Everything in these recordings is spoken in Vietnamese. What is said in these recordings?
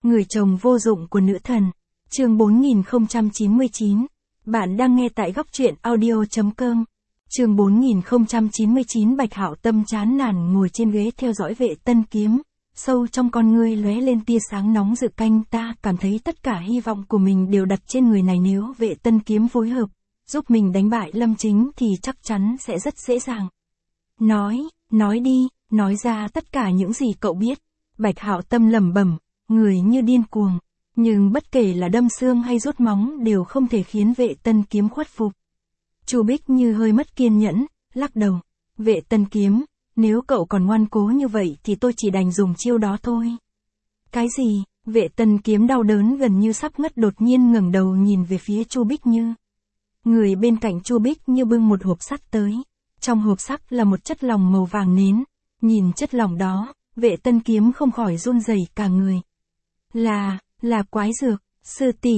Người chồng vô dụng của nữ thần. Chương 4099. Bạn đang nghe tại góc truyện audio.com. Chương 4099. Bạch Hạo Tâm chán nản ngồi trên ghế theo dõi Vệ Tân Kiếm. Sâu trong con ngươi lóe lên tia sáng nóng rực, canh ta cảm thấy tất cả hy vọng của mình đều đặt trên người này. Nếu Vệ Tân Kiếm phối hợp, giúp mình đánh bại Lâm Chính thì chắc chắn sẽ rất dễ dàng. Nói đi, nói ra tất cả những gì cậu biết. Bạch Hạo Tâm lẩm bẩm, người như điên cuồng. Nhưng bất kể là đâm xương hay rút móng đều không thể khiến Vệ Tân Kiếm khuất phục. Chu Bích Như hơi mất kiên nhẫn, lắc đầu. Vệ Tân Kiếm, nếu cậu còn ngoan cố như vậy thì tôi chỉ đành dùng chiêu đó thôi. Cái gì? Vệ Tân Kiếm đau đớn gần như sắp ngất, đột nhiên ngẩng đầu nhìn về phía Chu Bích Như. Người bên cạnh Chu Bích Như bưng một hộp sắt tới. Trong hộp sắt là một chất lỏng màu vàng nến. Nhìn chất lỏng đó, Vệ Tân Kiếm không khỏi run rẩy cả người. Là quái dược, sư tỷ,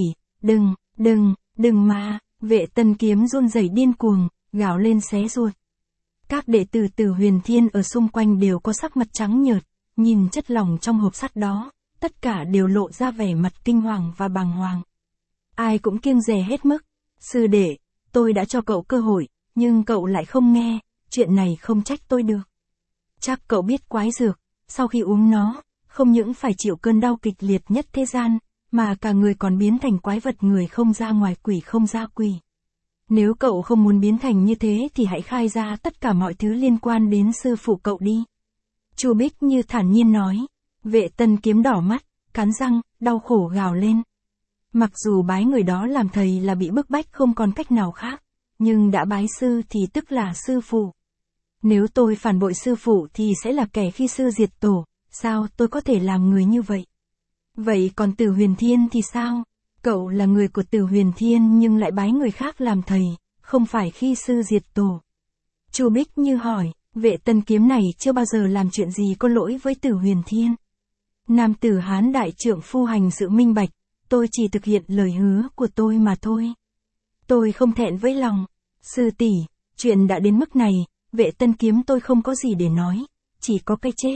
đừng mà. Vệ Tân Kiếm run rẩy điên cuồng, gào lên xé ruột. Các đệ tử Tử Huyền Thiên ở xung quanh đều có sắc mặt trắng nhợt, nhìn chất lỏng trong hộp sắt đó, tất cả đều lộ ra vẻ mặt kinh hoàng và bàng hoàng. Ai cũng kiêng dè hết mức. Sư đệ, tôi đã cho cậu cơ hội, nhưng cậu lại không nghe, chuyện này không trách tôi được. Chắc cậu biết quái dược, sau khi uống nó, không những phải chịu cơn đau kịch liệt nhất thế gian, mà cả người còn biến thành quái vật, người không ra ngoài quỷ không ra quỷ. Nếu cậu không muốn biến thành như thế thì hãy khai ra tất cả mọi thứ liên quan đến sư phụ cậu đi. Chu Bích Như thản nhiên nói. Vệ Tân Kiếm đỏ mắt, cắn răng, đau khổ gào lên. Mặc dù bái người đó làm thầy là bị bức bách không còn cách nào khác, nhưng đã bái sư thì tức là sư phụ. Nếu tôi phản bội sư phụ thì sẽ là kẻ khi sư diệt tổ, sao tôi có thể làm người như vậy? Vậy còn Tử Huyền Thiên thì sao? Cậu là người của Tử Huyền Thiên nhưng lại bái người khác làm thầy, không phải khi sư diệt tổ. Chu Bích Như hỏi. Vệ Tân Kiếm này chưa bao giờ làm chuyện gì có lỗi với Tử Huyền Thiên. Nam tử Hán đại trượng phu hành sự minh bạch, tôi chỉ thực hiện lời hứa của tôi mà thôi. Tôi không thẹn với lòng. Sư tỷ, chuyện đã đến mức này, Vệ Tân Kiếm tôi không có gì để nói, chỉ có cái chết.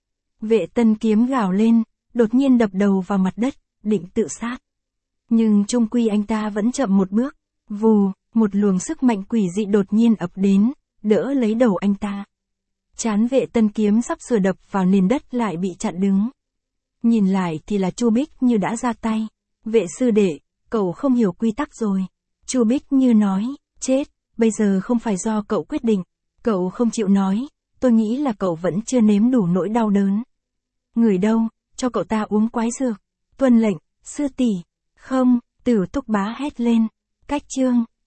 Vệ Tân Kiếm gào lên, đột nhiên đập đầu vào mặt đất, định tự sát. Nhưng chung quy anh ta vẫn chậm một bước. Vù, một luồng sức mạnh quỷ dị đột nhiên ập đến, đỡ lấy đầu anh ta. Trán Vệ Tân Kiếm sắp sửa đập vào nền đất lại bị chặn đứng. Nhìn lại thì là Chu Bích Như đã ra tay. Vệ sư đệ, cậu không hiểu quy tắc rồi. Chu Bích Như nói, chết, bây giờ không phải do cậu quyết định. Cậu không chịu nói, tôi nghĩ là cậu vẫn chưa nếm đủ nỗi đau đớn. Người đâu, cho cậu ta uống quái dược. Tuân lệnh, sư tỷ. Không, Tử Túc Bá hét lên. Cách chương.